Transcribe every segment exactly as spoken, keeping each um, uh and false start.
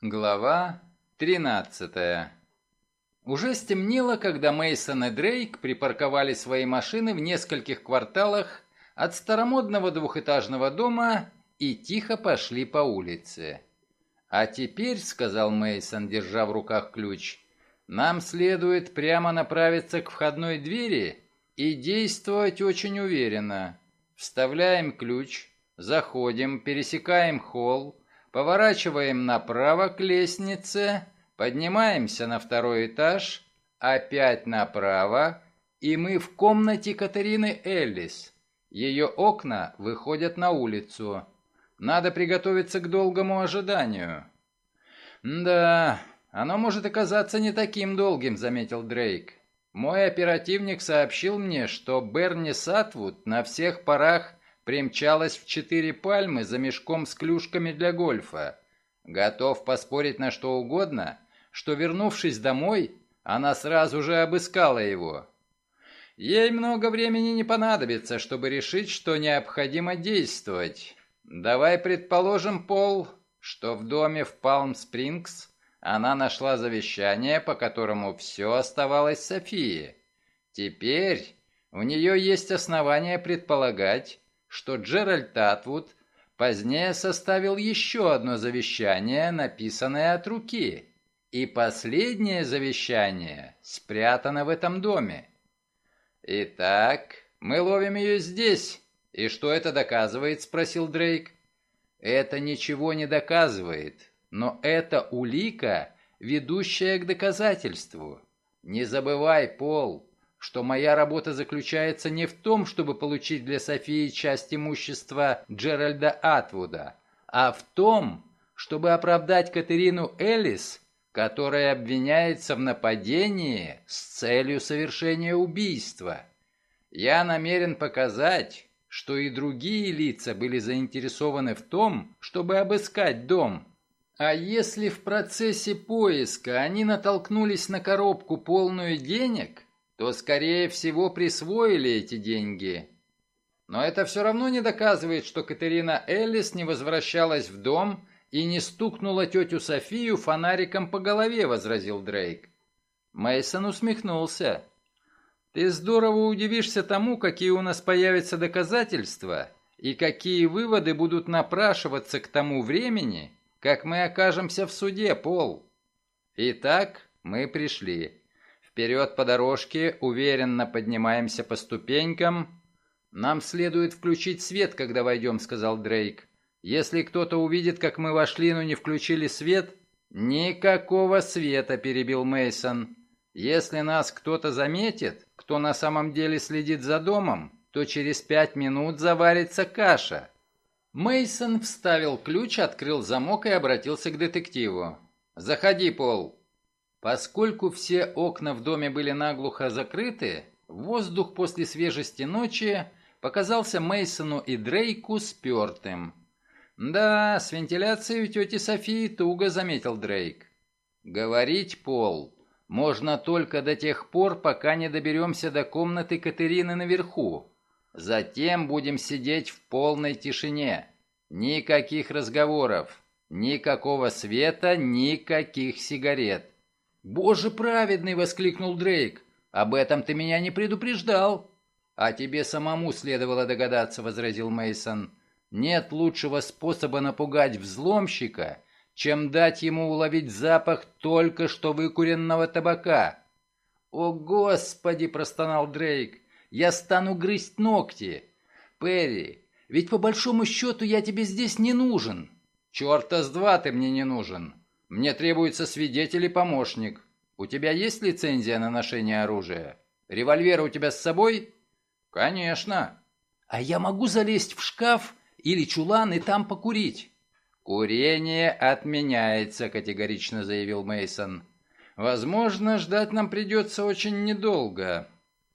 Глава тринадцатая. Уже стемнело, когда Мейсон и Дрейк припарковали свои машины в нескольких кварталах от старомодного двухэтажного дома и тихо пошли по улице. «А теперь, — сказал Мейсон, держа в руках ключ, — нам следует прямо направиться к входной двери и действовать очень уверенно. Вставляем ключ, заходим, пересекаем холл, поворачиваем направо к лестнице, поднимаемся на второй этаж, опять направо, и мы в комнате Катерины Эллис. Ее окна выходят на улицу. Надо приготовиться к долгому ожиданию». «Да, оно может оказаться не таким долгим», — заметил Дрейк. «Мой оперативник сообщил мне, что Берни Сатвуд на всех парах примчалась в четыре пальмы за мешком с клюшками для гольфа. Готов поспорить на что угодно, что, вернувшись домой, она сразу же обыскала его. Ей много времени не понадобится, чтобы решить, что необходимо действовать. Давай предположим, Пол, что в доме в Палм-Спрингс она нашла завещание, по которому все оставалось Софии. Теперь у нее есть основания предполагать, что Джеральд Атвуд позднее составил еще одно завещание, написанное от руки, и последнее завещание спрятано в этом доме. «Итак, мы ловим ее здесь. И что это доказывает?» — спросил Дрейк. «Это ничего не доказывает, но это улика, ведущая к доказательству. Не забывай, Пол, что моя работа заключается не в том, чтобы получить для Софии часть имущества Джеральда Атвуда, а в том, чтобы оправдать Катерину Эллис, которая обвиняется в нападении с целью совершения убийства. Я намерен показать, что и другие лица были заинтересованы в том, чтобы обыскать дом. А если в процессе поиска они натолкнулись на коробку, полную денег, то, скорее всего, присвоили эти деньги. Но это все равно не доказывает, что Катерина Эллис не возвращалась в дом и не стукнула тетю Софию фонариком по голове», — возразил Дрейк. Мейсон усмехнулся. «Ты здорово удивишься тому, какие у нас появятся доказательства и какие выводы будут напрашиваться к тому времени, как мы окажемся в суде, Пол. Итак, мы пришли. Вперед по дорожке, уверенно поднимаемся по ступенькам. Нам следует включить свет, когда войдем», — сказал Дрейк. «Если кто-то увидит, как мы вошли, но не включили свет...» «Никакого света», — перебил Мейсон. «Если нас кто-то заметит, кто на самом деле следит за домом, то через пять минут заварится каша». Мейсон вставил ключ, открыл замок и обратился к детективу. «Заходи, Пол». Поскольку все окна в доме были наглухо закрыты, воздух после свежести ночи показался Мейсону и Дрейку спертым. «Да, с вентиляцией у тети Софии туго», — заметил Дрейк. «Говорить, Пол, можно только до тех пор, пока не доберемся до комнаты Катерины наверху. Затем будем сидеть в полной тишине. Никаких разговоров, никакого света, никаких сигарет». «Боже праведный!» — воскликнул Дрейк. «Об этом ты меня не предупреждал». «А тебе самому следовало догадаться», — возразил Мейсон. «Нет лучшего способа напугать взломщика, чем дать ему уловить запах только что выкуренного табака». «О, Господи!» — простонал Дрейк. «Я стану грызть ногти. Перри, ведь по большому счету я тебе здесь не нужен». «Черта с два ты мне не нужен. Мне требуется свидетель и помощник. У тебя есть лицензия на ношение оружия? Револьвер у тебя с собой?» «Конечно». «А я могу залезть в шкаф или чулан и там покурить?» «Курение отменяется», — категорично заявил Мейсон. «Возможно, ждать нам придется очень недолго».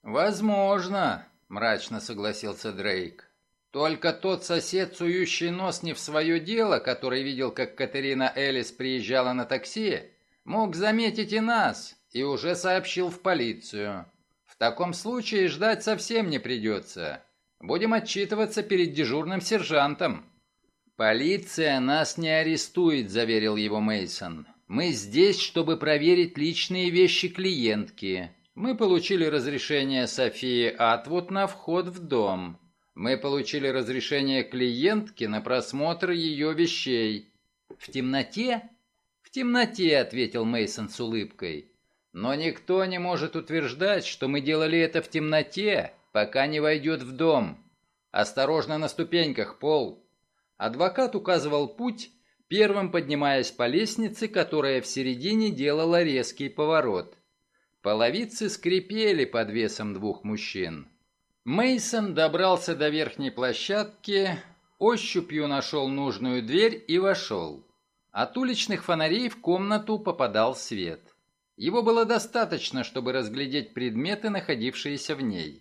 «Возможно», — мрачно согласился Дрейк. «Только тот сосед, сующий нос не в свое дело, который видел, как Катерина Эллис приезжала на такси, мог заметить и нас, и уже сообщил в полицию. В таком случае ждать совсем не придется. Будем отчитываться перед дежурным сержантом». «Полиция нас не арестует», — заверил его Мейсон. «Мы здесь, чтобы проверить личные вещи клиентки. Мы получили разрешение Софии Атвуд на вход в дом. Мы получили разрешение клиентки на просмотр ее вещей». «В темноте?» «В темноте», — ответил Мейсон с улыбкой. «Но никто не может утверждать, что мы делали это в темноте, пока не войдет в дом. Осторожно на ступеньках, Пол». Адвокат указывал путь, первым поднимаясь по лестнице, которая в середине делала резкий поворот. Половицы скрипели под весом двух мужчин. Мейсон добрался до верхней площадки, ощупью нашел нужную дверь и вошел. От уличных фонарей в комнату попадал свет. Его было достаточно, чтобы разглядеть предметы, находившиеся в ней.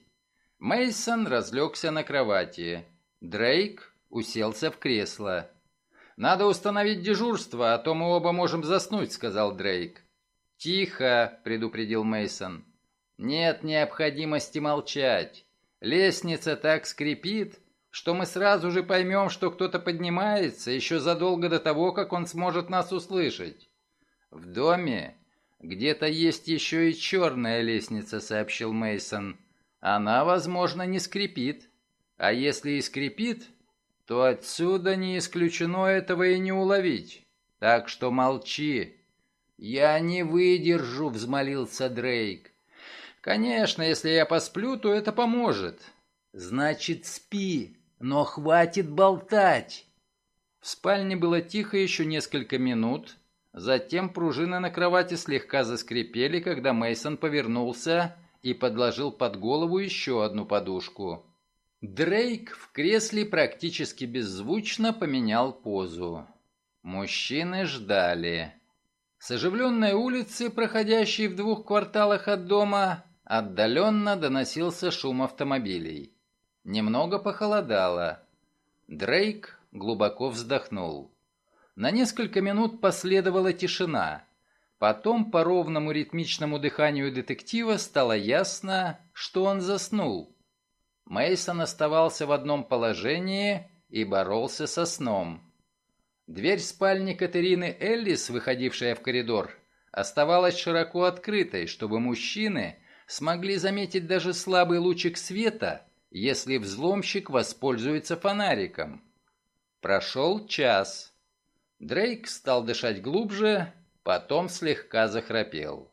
Мейсон разлегся на кровати. Дрейк уселся в кресло. «Надо установить дежурство, а то мы оба можем заснуть», — сказал Дрейк. «Тихо», — предупредил Мейсон. «Нет необходимости молчать. Лестница так скрипит, что мы сразу же поймем, что кто-то поднимается, еще задолго до того, как он сможет нас услышать. В доме где-то есть еще и черная лестница», — сообщил Мейсон. «Она, возможно, не скрипит. А если и скрипит, то отсюда не исключено этого и не уловить. Так что молчи». «Я не выдержу», — взмолился Дрейк. «Конечно, если я посплю, то это поможет». «Значит, спи, но хватит болтать». В спальне было тихо еще несколько минут. Затем пружины на кровати слегка заскрипели, когда Мейсон повернулся и подложил под голову еще одну подушку. Дрейк в кресле практически беззвучно поменял позу. Мужчины ждали. С оживленной улицы, проходящей в двух кварталах от дома, отдаленно доносился шум автомобилей. Немного похолодало. Дрейк глубоко вздохнул. На несколько минут последовала тишина. Потом по ровному ритмичному дыханию детектива стало ясно, что он заснул. Мейсон оставался в одном положении и боролся со сном. Дверь спальни Катерины Эллис, выходившая в коридор, оставалась широко открытой, чтобы мужчины смогли заметить даже слабый лучик света, если взломщик воспользуется фонариком. Прошел час. Дрейк стал дышать глубже, потом слегка захрапел.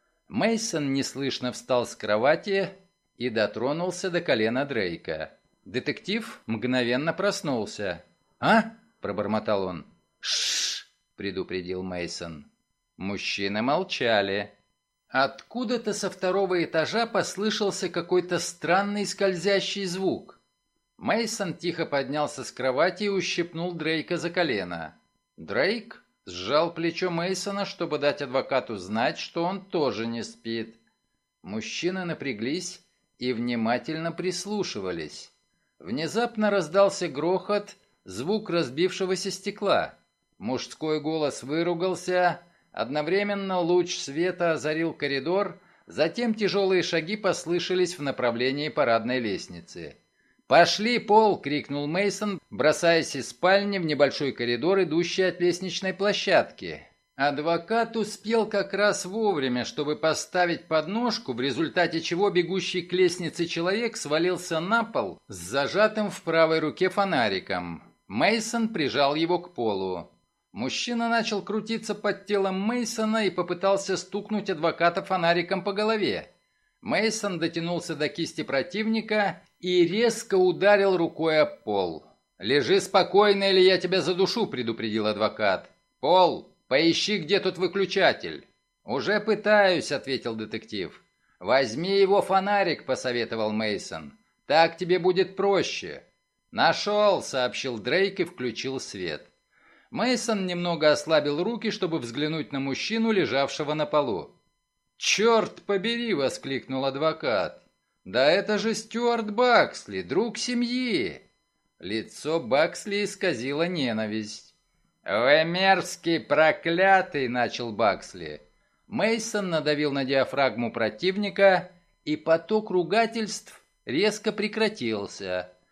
Мейсон неслышно встал с кровати и дотронулся до колена Дрейка. Детектив мгновенно проснулся. «А?» — пробормотал он. «Шш!» — предупредил Мейсон. Мужчины молчали. Откуда-то со второго этажа послышался какой-то странный скользящий звук. Мейсон тихо поднялся с кровати и ущипнул Дрейка за колено. Дрейк сжал плечо Мейсона, чтобы дать адвокату знать, что он тоже не спит. Мужчины напряглись и внимательно прислушивались. Внезапно раздался грохот, звук разбившегося стекла. Мужской голос выругался, одновременно луч света озарил коридор, затем тяжелые шаги послышались в направлении парадной лестницы. «Пошли, Пол!» — крикнул Мейсон, бросаясь из спальни в небольшой коридор, идущий от лестничной площадки. Адвокат успел как раз вовремя, чтобы поставить подножку, в результате чего бегущий к лестнице человек свалился на пол с зажатым в правой руке фонариком. Мейсон прижал его к полу. Мужчина начал крутиться под телом Мейсона и попытался стукнуть адвоката фонариком по голове. Мейсон дотянулся до кисти противника и резко ударил рукой об пол. «Лежи спокойно, или я тебя задушу», — предупредил адвокат. «Пол, поищи, где тут выключатель». «Уже пытаюсь», — ответил детектив. «Возьми его фонарик», — посоветовал Мейсон. «Так тебе будет проще». «Нашел», — сообщил Дрейк и включил свет. Мейсон немного ослабил руки, чтобы взглянуть на мужчину, лежавшего на полу. «Черт побери!» — воскликнул адвокат. «Да это же Стюарт Баксли, друг семьи!» Лицо Баксли исказило ненависть. «Вы мерзкий, проклятый!» — начал Баксли. Мейсон надавил на диафрагму противника, и поток ругательств резко прекратился.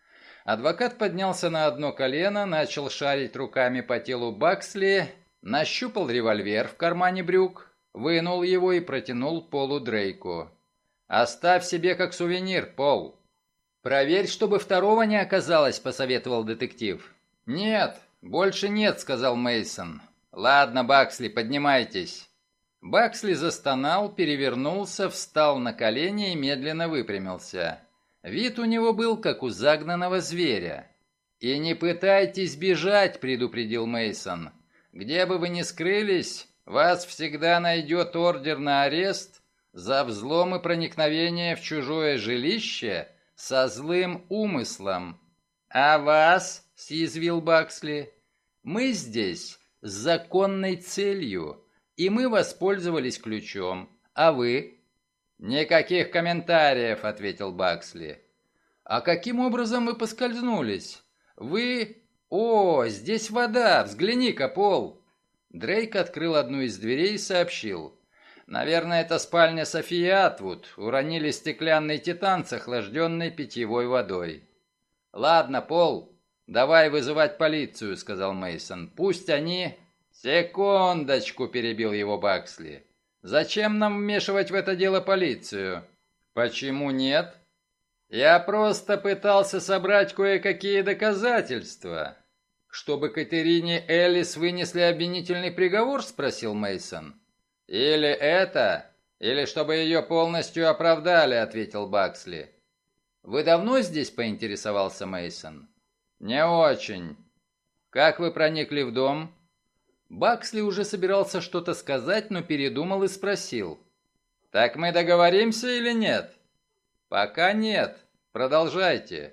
Адвокат поднялся на одно колено, начал шарить руками по телу Баксли, нащупал револьвер в кармане брюк, вынул его и протянул Полу Дрейку. «Оставь себе как сувенир, Пол». «Проверь, чтобы второго не оказалось», — посоветовал детектив. «Нет, больше нет», — сказал Мейсон. «Ладно, Баксли, поднимайтесь». Баксли застонал, перевернулся, встал на колени и медленно выпрямился. Вид у него был, как у загнанного зверя. «И не пытайтесь бежать», — предупредил Мейсон. «Где бы вы ни скрылись, вас всегда найдет ордер на арест за взлом и проникновение в чужое жилище со злым умыслом». «А вас?» — съязвил Баксли. «Мы здесь с законной целью, и мы воспользовались ключом. А вы?» «Никаких комментариев», — ответил Баксли. «А каким образом вы поскользнулись? Вы... О, здесь вода, взгляни-ка, Пол!» Дрейк открыл одну из дверей и сообщил. «Наверное, это спальня Софии Атвуд. Уронили стеклянный титан с охлажденной питьевой водой». «Ладно, Пол, давай вызывать полицию», — сказал Мейсон. «Пусть они...» «Секундочку», — перебил его Баксли. «Зачем нам вмешивать в это дело полицию?» «Почему нет?» «Я просто пытался собрать кое-какие доказательства». «Чтобы Катерине Эллис вынесли обвинительный приговор?» — спросил Мейсон. «Или это, или чтобы ее полностью оправдали», — ответил Баксли. «Вы давно здесь?» — поинтересовался Мейсон. «Не очень». «Как вы проникли в дом?» Баксли уже собирался что-то сказать, но передумал и спросил. «Так мы договоримся или нет?» «Пока нет. Продолжайте».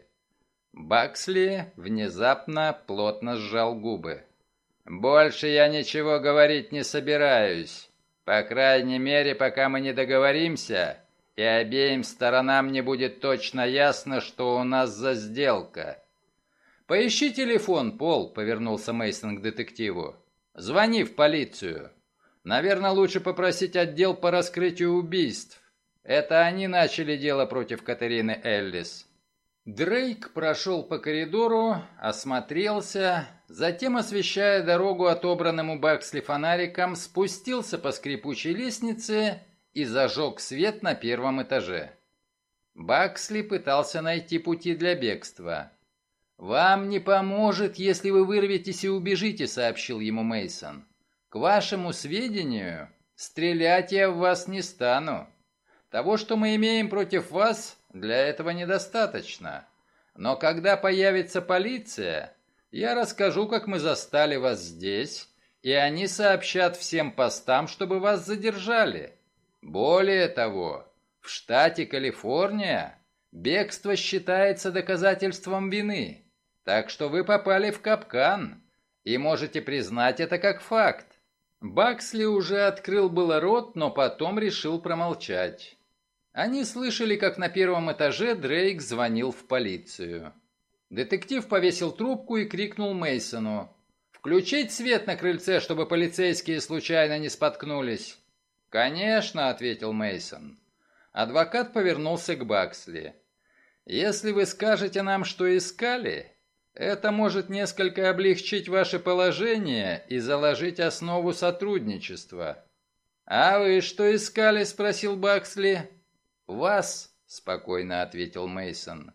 Баксли внезапно плотно сжал губы. «Больше я ничего говорить не собираюсь. По крайней мере, пока мы не договоримся, и обеим сторонам не будет точно ясно, что у нас за сделка». «Поищи телефон, Пол», — повернулся Мейсон к детективу. «Звони в полицию. Наверное, лучше попросить отдел по раскрытию убийств. Это они начали дело против Катерины Эллис». Дрейк прошел по коридору, осмотрелся, затем, освещая дорогу отобранному Баксли фонариком, спустился по скрипучей лестнице и зажег свет на первом этаже. Баксли пытался найти пути для бегства. «Вам не поможет, если вы вырветесь и убежите», — сообщил ему Мейсон. «К вашему сведению, стрелять я в вас не стану. Того, что мы имеем против вас, для этого недостаточно. Но когда появится полиция, я расскажу, как мы застали вас здесь, и они сообщат всем постам, чтобы вас задержали. Более того, в штате Калифорния бегство считается доказательством вины». Так что вы попали в капкан и можете признать это как факт. Баксли уже открыл было рот, но потом решил промолчать. Они слышали, как на первом этаже Дрейк звонил в полицию. Детектив повесил трубку и крикнул Мейсону: «Включить свет на крыльце, чтобы полицейские случайно не споткнулись?» «Конечно», — ответил Мейсон. Адвокат повернулся к Баксли. «Если вы скажете нам, что искали, это может несколько облегчить ваше положение и заложить основу сотрудничества». «А вы что искали?» — спросил Баксли. «Вас», — спокойно ответил Мейсон.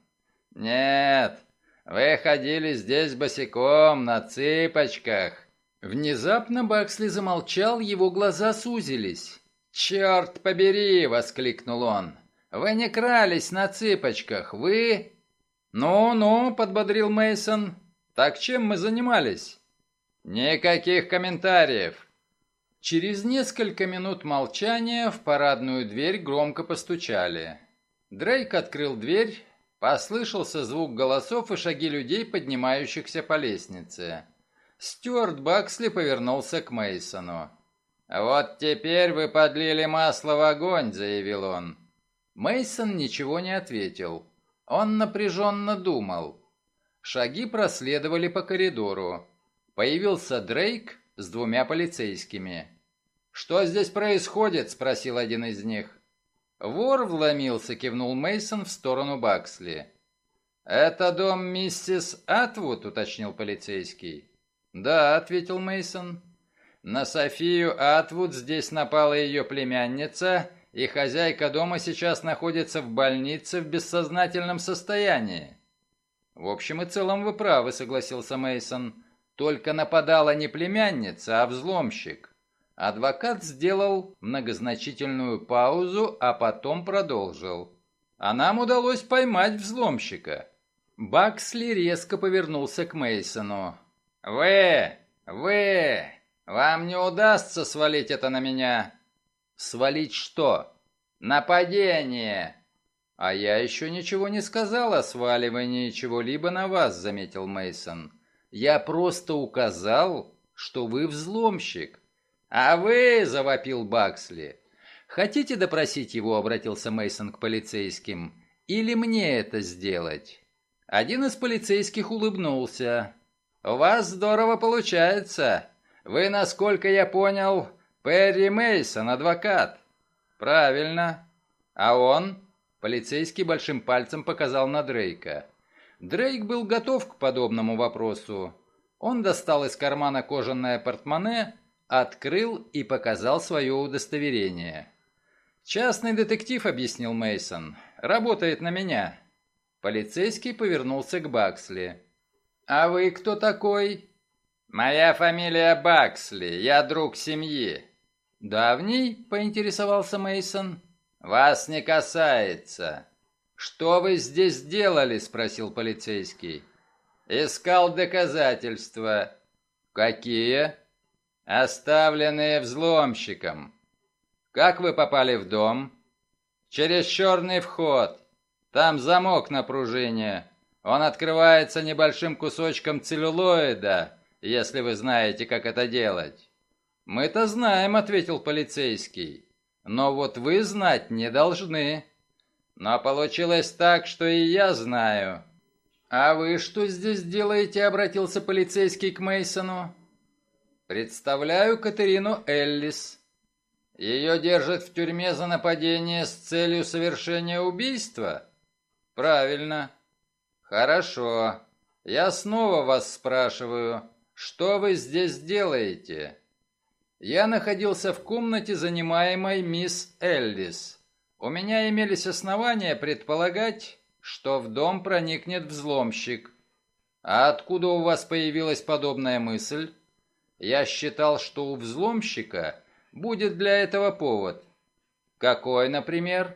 «Нет, вы ходили здесь босиком, на цыпочках». Внезапно Баксли замолчал, его глаза сузились. «Черт побери!» — воскликнул он. «Вы не крались на цыпочках, вы...» «Ну-ну», — подбодрил Мейсон. «Так чем мы занимались?» «Никаких комментариев». Через несколько минут молчания в парадную дверь громко постучали. Дрейк открыл дверь, послышался звук голосов и шаги людей, поднимающихся по лестнице. Стюарт Баксли повернулся к Мейсону. «Вот теперь вы подлили масло в огонь», — заявил он. Мейсон ничего не ответил. Он напряженно думал. Шаги проследовали по коридору. Появился Дрейк с двумя полицейскими. «Что здесь происходит?» — спросил один из них. «Вор вломился», — кивнул Мейсон в сторону Баксли. «Это дом миссис Атвуд», — уточнил полицейский. «Да», — ответил Мейсон. «На Софию Атвуд здесь напала ее племянница, и хозяйка дома сейчас находится в больнице в бессознательном состоянии». «В общем и целом вы правы», — согласился Мейсон. «Только нападала не племянница, а взломщик». Адвокат сделал многозначительную паузу, а потом продолжил. «А нам удалось поймать взломщика». Баксли резко повернулся к Мейсону. «Вы! Вы! Вам не удастся свалить это на меня!» «Свалить что?» «Нападение!» «А я еще ничего не сказал о сваливании чего-либо на вас», — заметил Мейсон. «Я просто указал, что вы взломщик». «А вы!» — завопил Баксли. «Хотите допросить его?» — обратился Мейсон к полицейским. «Или мне это сделать?» Один из полицейских улыбнулся. «У вас здорово получается. Вы, насколько я понял, Перри Мейсон, адвокат». «Правильно. А он?» Полицейский большим пальцем показал на Дрейка. Дрейк был готов к подобному вопросу. Он достал из кармана кожаное портмоне, открыл и показал свое удостоверение. «Частный детектив», — объяснил Мейсон, — «работает на меня». Полицейский повернулся к Баксли. «А вы кто такой?» «Моя фамилия Баксли, я друг семьи». «Давний?» — поинтересовался Мейсон. «Вас не касается». «Что вы здесь делали?» — спросил полицейский. «Искал доказательства». «Какие?» «Оставленные взломщиком». «Как вы попали в дом?» «Через черный вход. Там замок на пружине. Он открывается небольшим кусочком целлюлоида, если вы знаете, как это делать». «Мы-то знаем», — ответил полицейский. «Но вот вы знать не должны». «Но получилось так, что и я знаю». «А вы что здесь делаете?» — обратился полицейский к Мейсону. «Представляю Катерину Эллис». «Ее держат в тюрьме за нападение с целью совершения убийства?» «Правильно». «Хорошо. Я снова вас спрашиваю, что вы здесь делаете?» «Я находился в комнате, занимаемой мисс Эллис. У меня имелись основания предполагать, что в дом проникнет взломщик». «А откуда у вас появилась подобная мысль?» «Я считал, что у взломщика будет для этого повод». «Какой, например?»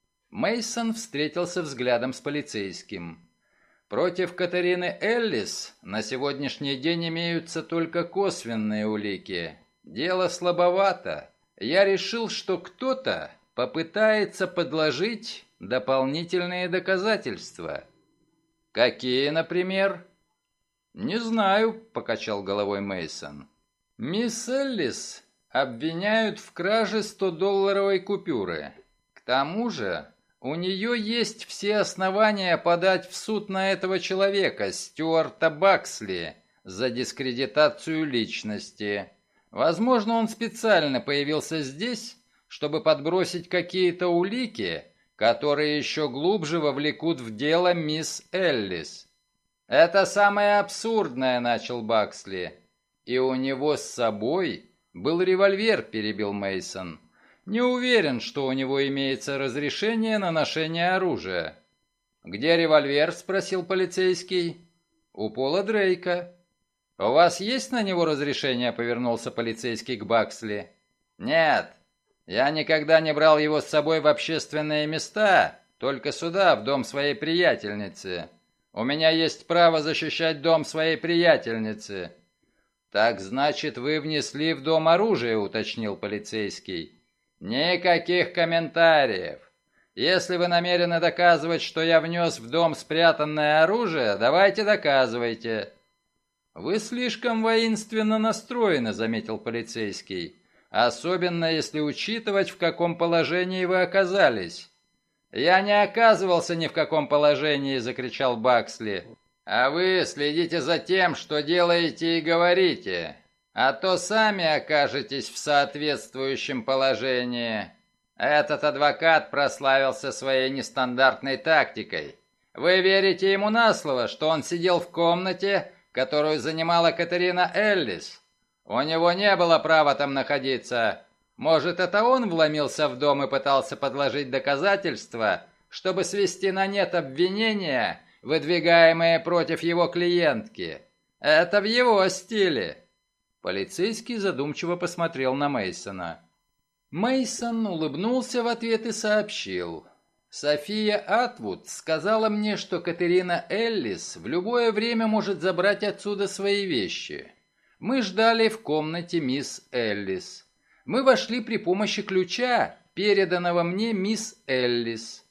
Мейсон встретился взглядом с полицейским. «Против Катерины Эллис на сегодняшний день имеются только косвенные улики. Дело слабовато. Я решил, что кто-то попытается подложить дополнительные доказательства». «Какие, например?» «Не знаю», — покачал головой Мейсон. «Мисс Эллис обвиняют в краже стодолларовой купюры. К тому же у нее есть все основания подать в суд на этого человека, Стюарта Баксли, за дискредитацию личности. Возможно, он специально появился здесь, чтобы подбросить какие-то улики, которые еще глубже вовлекут в дело мисс Эллис». «Это самое абсурдное», — начал Баксли. «И у него с собой был револьвер», — перебил Мейсон. «Не уверен, что у него имеется разрешение на ношение оружия». «Где револьвер?» — спросил полицейский. «У Пола Дрейка». «У вас есть на него разрешение?» — повернулся полицейский к Баксли. «Нет, я никогда не брал его с собой в общественные места, только сюда, в дом своей приятельницы. У меня есть право защищать дом своей приятельницы». «Так значит, вы внесли в дом оружие?» — уточнил полицейский. «Никаких комментариев. Если вы намерены доказывать, что я внес в дом спрятанное оружие, давайте доказывайте». «Вы слишком воинственно настроены», — заметил полицейский. «Особенно если учитывать, в каком положении вы оказались». «Я не оказывался ни в каком положении», — закричал Баксли. «А вы следите за тем, что делаете и говорите, а то сами окажетесь в соответствующем положении. Этот адвокат прославился своей нестандартной тактикой. Вы верите ему на слово, что он сидел в комнате, которую занимала Катерина Эллис? У него не было права там находиться. Может, это он вломился в дом и пытался подложить доказательства, чтобы свести на нет обвинения, выдвигаемые против его клиентки? Это в его стиле. Полицейский задумчиво посмотрел на Мейсона. Мейсон улыбнулся в ответ и сообщил: София Атвуд сказала мне, что Катерина Эллис в любое время может забрать отсюда свои вещи. Мы ждали в комнате мисс Эллис. Мы вошли при помощи ключа, переданного мне мисс Эллис.